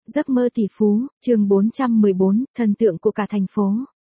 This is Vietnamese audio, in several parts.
Giấc mơ tỷ phú, chương 414, thần tượng của cả thành phố.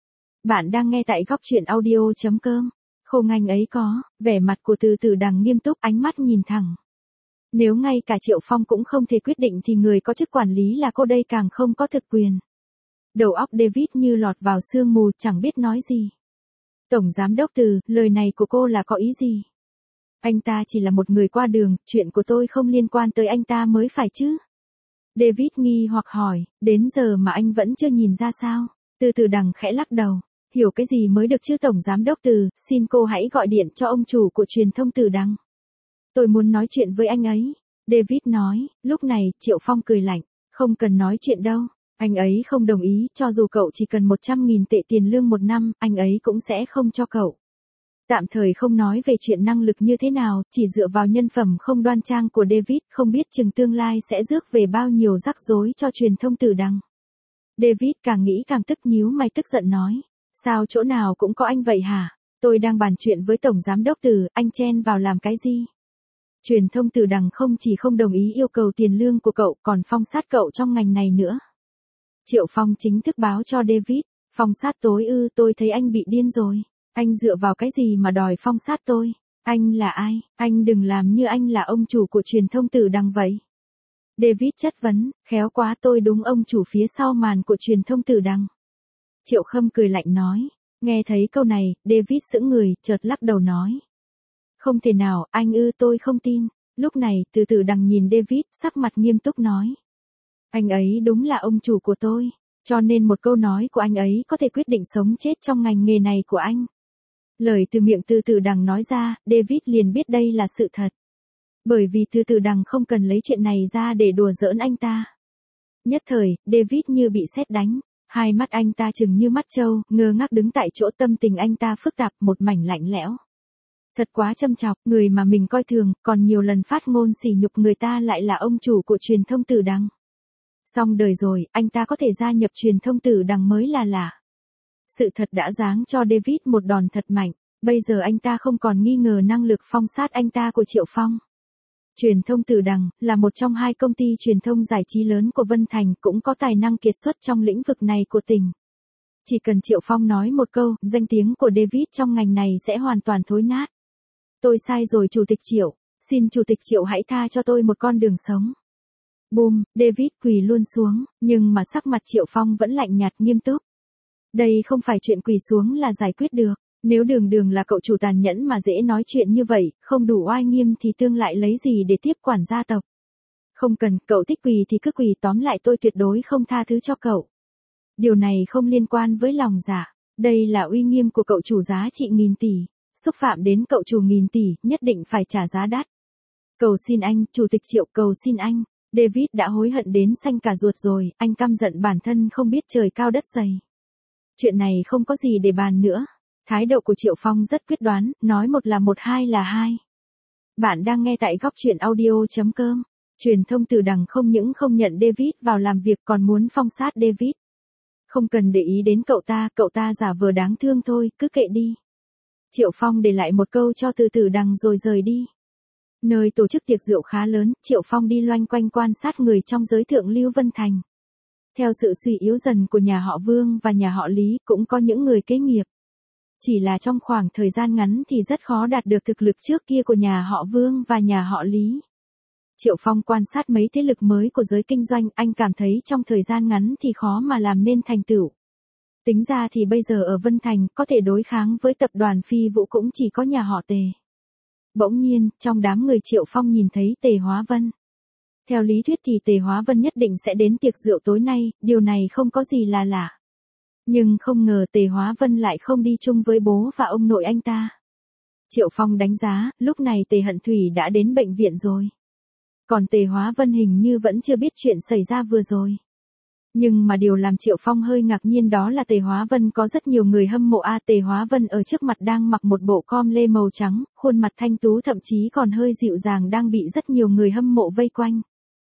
Bạn đang nghe tại góc truyện audio.com. Khô Nganh ấy có, vẻ mặt của Từ Từ Đằng nghiêm túc, ánh mắt nhìn thẳng. Nếu ngay cả Triệu Phong cũng không thể quyết định thì người có chức quản lý là cô đây càng không có thực quyền. Đầu óc David như lọt vào sương mù, chẳng biết nói gì. Tổng giám đốc Từ, lời này của cô là có ý gì? Anh ta chỉ là một người qua đường, chuyện của tôi không liên quan tới anh ta mới phải chứ? David nghi hoặc hỏi, đến giờ mà anh vẫn chưa nhìn ra sao? Từ Từ Đằng khẽ lắc đầu, hiểu cái gì mới được chứ Tổng Giám đốc Từ, xin cô hãy gọi điện cho ông chủ của truyền thông Từ Đằng. Tôi muốn nói chuyện với anh ấy. David nói, lúc này, Triệu Phong cười lạnh, không cần nói chuyện đâu, anh ấy không đồng ý, cho dù cậu chỉ cần 100.000 tệ tiền lương một năm, anh ấy cũng sẽ không cho cậu. Tạm thời không nói về chuyện năng lực như thế nào, chỉ dựa vào nhân phẩm không đoan trang của David, không biết chừng tương lai sẽ rước về bao nhiêu rắc rối cho truyền thông Từ Đằng. David càng nghĩ càng tức, nhíu mày tức giận nói, sao chỗ nào cũng có anh vậy hả? Tôi đang bàn chuyện với Tổng Giám đốc Từ, anh chen vào làm cái gì? Truyền thông Từ Đằng không chỉ không đồng ý yêu cầu tiền lương của cậu, còn phong sát cậu trong ngành này nữa. Triệu Phong chính thức báo cho David, phong sát tối ư? Tôi thấy anh bị điên rồi. Anh dựa vào cái gì mà đòi phong sát tôi? Anh là ai? Anh đừng làm như anh là ông chủ của truyền thông Từ Đằng vậy. David chất vấn, khéo quá, tôi đúng ông chủ phía sau màn của truyền thông Từ Đằng. Triệu Khâm cười lạnh nói. Nghe thấy câu này, David sững người, chợt lắc đầu nói. Không thể nào, anh ư? Tôi không tin. Lúc này, Từ Từ Đằng nhìn David, sắc mặt nghiêm túc nói. Anh ấy đúng là ông chủ của tôi, cho nên một câu nói của anh ấy có thể quyết định sống chết trong ngành nghề này của anh. Lời từ miệng Từ Từ Đằng nói ra, David liền biết đây là sự thật. Bởi vì Từ Từ Đằng không cần lấy chuyện này ra để đùa giỡn anh ta. Nhất thời, David như bị sét đánh, hai mắt anh ta trừng như mắt trâu, ngơ ngác đứng tại chỗ, tâm tình anh ta phức tạp, một mảnh lạnh lẽo. Thật quá châm chọc, người mà mình coi thường, còn nhiều lần phát ngôn sỉ nhục người ta lại là ông chủ của truyền thông Từ Đằng. Xong đời rồi, anh ta có thể gia nhập truyền thông Từ Đằng mới là lạ. Sự thật đã giáng cho David một đòn thật mạnh, bây giờ anh ta không còn nghi ngờ năng lực phong sát anh ta của Triệu Phong. Truyền thông Từ Đằng là một trong hai công ty truyền thông giải trí lớn của Vân Thành, cũng có tài năng kiệt xuất trong lĩnh vực này của tỉnh. Chỉ cần Triệu Phong nói một câu, danh tiếng của David trong ngành này sẽ hoàn toàn thối nát. Tôi sai rồi Chủ tịch Triệu, xin Chủ tịch Triệu hãy tha cho tôi một con đường sống. Boom, David quỳ luôn xuống, nhưng mà sắc mặt Triệu Phong vẫn lạnh nhạt nghiêm túc. Đây không phải chuyện quỳ xuống là giải quyết được, nếu Đường Đường là cậu chủ tàn nhẫn mà dễ nói chuyện như vậy, không đủ oai nghiêm thì tương lại lấy gì để tiếp quản gia tộc. Không cần, cậu thích quỳ thì cứ quỳ, tóm lại tôi tuyệt đối không tha thứ cho cậu. Điều này không liên quan với lòng dạ, đây là uy nghiêm của cậu chủ giá trị nghìn tỷ, xúc phạm đến cậu chủ nghìn tỷ, nhất định phải trả giá đắt. Cầu xin anh, Chủ tịch Triệu, cầu xin anh. David đã hối hận đến xanh cả ruột rồi, anh căm giận bản thân không biết trời cao đất dày. Chuyện này không có gì để bàn nữa. Thái độ của Triệu Phong rất quyết đoán, nói một là một, hai là hai. Bạn đang nghe tại góc truyện audio.com. Truyền thông Từ Đằng không những không nhận David vào làm việc còn muốn phong sát David. Không cần để ý đến cậu ta giả vờ đáng thương thôi, cứ kệ đi. Triệu Phong để lại một câu cho Từ Từ Đằng rồi rời đi. Nơi tổ chức tiệc rượu khá lớn, Triệu Phong đi loanh quanh quan sát người trong giới thượng lưu Vân Thành. Theo sự suy yếu dần của nhà họ Vương và nhà họ Lý, cũng có những người kế nghiệp. Chỉ là trong khoảng thời gian ngắn thì rất khó đạt được thực lực trước kia của nhà họ Vương và nhà họ Lý. Triệu Phong quan sát mấy thế lực mới của giới kinh doanh, anh cảm thấy trong thời gian ngắn thì khó mà làm nên thành tựu. Tính ra thì bây giờ ở Vân Thành, có thể đối kháng với tập đoàn Phi Vũ cũng chỉ có nhà họ Tề. Bỗng nhiên, trong đám người Triệu Phong nhìn thấy Tề Hóa Vân. Theo lý thuyết thì Tề Hóa Vân nhất định sẽ đến tiệc rượu tối nay, điều này không có gì là lạ. Nhưng không ngờ Tề Hóa Vân lại không đi chung với bố và ông nội anh ta. Triệu Phong đánh giá, lúc này Tề Hận Thủy đã đến bệnh viện rồi. Còn Tề Hóa Vân hình như vẫn chưa biết chuyện xảy ra vừa rồi. Nhưng mà điều làm Triệu Phong hơi ngạc nhiên đó là Tề Hóa Vân có rất nhiều người hâm mộ. Tề Hóa Vân ở trước mặt đang mặc một bộ com lê màu trắng, khuôn mặt thanh tú thậm chí còn hơi dịu dàng, đang bị rất nhiều người hâm mộ vây quanh.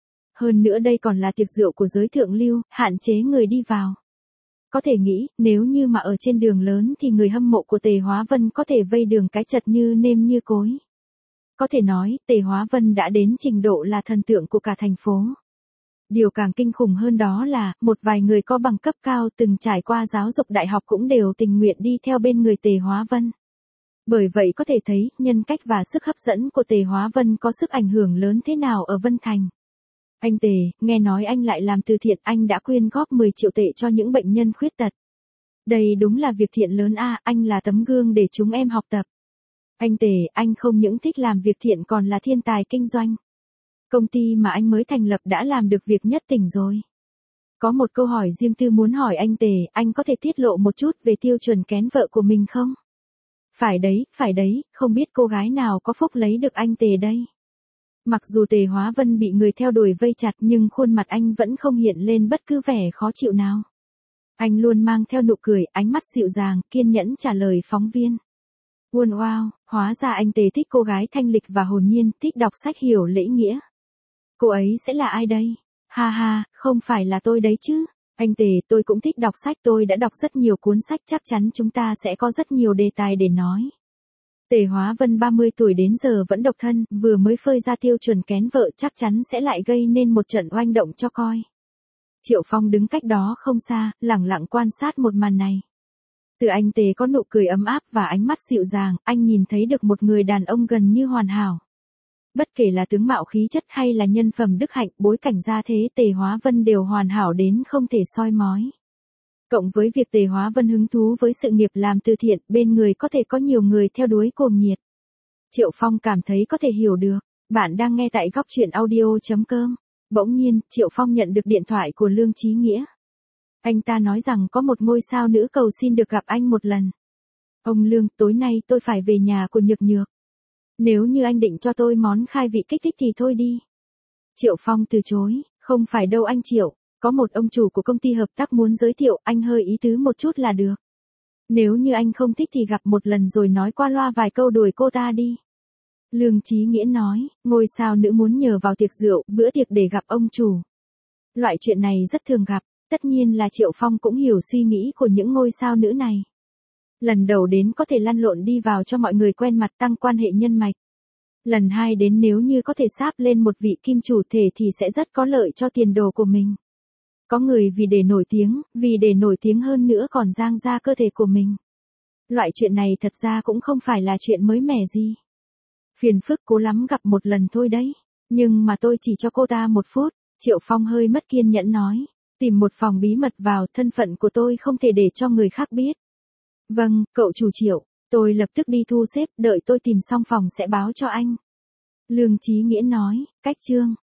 Hơn nữa đây còn là tiệc rượu của giới thượng lưu, hạn chế người đi vào. Có thể nghĩ, nếu như mà ở trên đường lớn thì người hâm mộ của Tề Hóa Vân có thể vây đường cái chật như nêm như cối. Có thể nói, Tề Hóa Vân đã đến trình độ là thần tượng của cả thành phố. Điều càng kinh khủng hơn đó là, một vài người có bằng cấp cao từng trải qua giáo dục đại học cũng đều tình nguyện đi theo bên người Tề Hóa Vân. Bởi vậy có thể thấy, nhân cách và sức hấp dẫn của Tề Hóa Vân có sức ảnh hưởng lớn thế nào ở Vân Thành. Anh Tề, nghe nói anh lại làm từ thiện, anh đã quyên góp 10 triệu tệ cho những bệnh nhân khuyết tật. Đây đúng là việc thiện lớn a, anh là tấm gương để chúng em học tập. Anh Tề, anh không những thích làm việc thiện còn là thiên tài kinh doanh. Công ty mà anh mới thành lập đã làm được việc nhất tỉnh rồi. Có một câu hỏi riêng tư muốn hỏi anh Tề, anh có thể tiết lộ một chút về tiêu chuẩn kén vợ của mình không? Phải đấy, không biết cô gái nào có phúc lấy được anh Tề đây. Mặc dù Tề Hóa Vân bị người theo đuổi vây chặt nhưng khuôn mặt anh vẫn không hiện lên bất cứ vẻ khó chịu nào. Anh luôn mang theo nụ cười, ánh mắt dịu dàng, kiên nhẫn trả lời phóng viên. Wow, hóa ra anh Tề thích cô gái thanh lịch và hồn nhiên, thích đọc sách hiểu lễ nghĩa. Cô ấy sẽ là ai đây? Ha ha, không phải là tôi đấy chứ. Anh Tề, tôi cũng thích đọc sách, tôi đã đọc rất nhiều cuốn sách, chắc chắn chúng ta sẽ có rất nhiều đề tài để nói. Tề Hóa Vân 30 tuổi đến giờ vẫn độc thân, vừa mới phơi ra tiêu chuẩn kén vợ, chắc chắn sẽ lại gây nên một trận oanh động cho coi. Triệu Phong đứng cách đó không xa, lẳng lặng quan sát một màn này. Từ anh Tề có nụ cười ấm áp và ánh mắt dịu dàng, anh nhìn thấy được một người đàn ông gần như hoàn hảo. Bất kể là tướng mạo khí chất hay là nhân phẩm đức hạnh, bối cảnh gia thế, Tề Hóa Vân đều hoàn hảo đến không thể soi mói. Cộng với việc Tề Hóa Vân hứng thú với sự nghiệp làm từ thiện, bên người có thể có nhiều người theo đuổi cuồng nhiệt. Triệu Phong cảm thấy có thể hiểu được. Bạn đang nghe tại góc truyện audio.com. Bỗng nhiên, Triệu Phong nhận được điện thoại của Lương Chí Nghĩa. Anh ta nói rằng có một ngôi sao nữ cầu xin được gặp anh một lần. Ông Lương, tối nay tôi phải về nhà của Nhược Nhược. Nếu như anh định cho tôi món khai vị kích thích thì thôi đi. Triệu Phong từ chối, không phải đâu anh Triệu, có một ông chủ của công ty hợp tác muốn giới thiệu, anh hơi ý tứ một chút là được. Nếu như anh không thích thì gặp một lần rồi nói qua loa vài câu đuổi cô ta đi. Lương Chí Nghĩa nói, ngôi sao nữ muốn nhờ vào tiệc rượu, bữa tiệc để gặp ông chủ. Loại chuyện này rất thường gặp, tất nhiên là Triệu Phong cũng hiểu suy nghĩ của những ngôi sao nữ này. Lần đầu đến có thể lăn lộn đi vào cho mọi người quen mặt, tăng quan hệ nhân mạch. Lần hai đến nếu như có thể sáp lên một vị kim chủ thể thì sẽ rất có lợi cho tiền đồ của mình. Có người vì để nổi tiếng hơn nữa còn giang ra cơ thể của mình. Loại chuyện này thật ra cũng không phải là chuyện mới mẻ gì. Phiền phức cố lắm gặp một lần thôi đấy. Nhưng mà tôi chỉ cho cô ta 1 phút. Triệu Phong hơi mất kiên nhẫn nói. Tìm một phòng bí mật vào, thân phận của tôi không thể để cho người khác biết. Vâng, cậu chủ Triệu, tôi lập tức đi thu xếp, đợi tôi tìm xong phòng sẽ báo cho anh. Lương Chí Nghĩa nói, cách chương.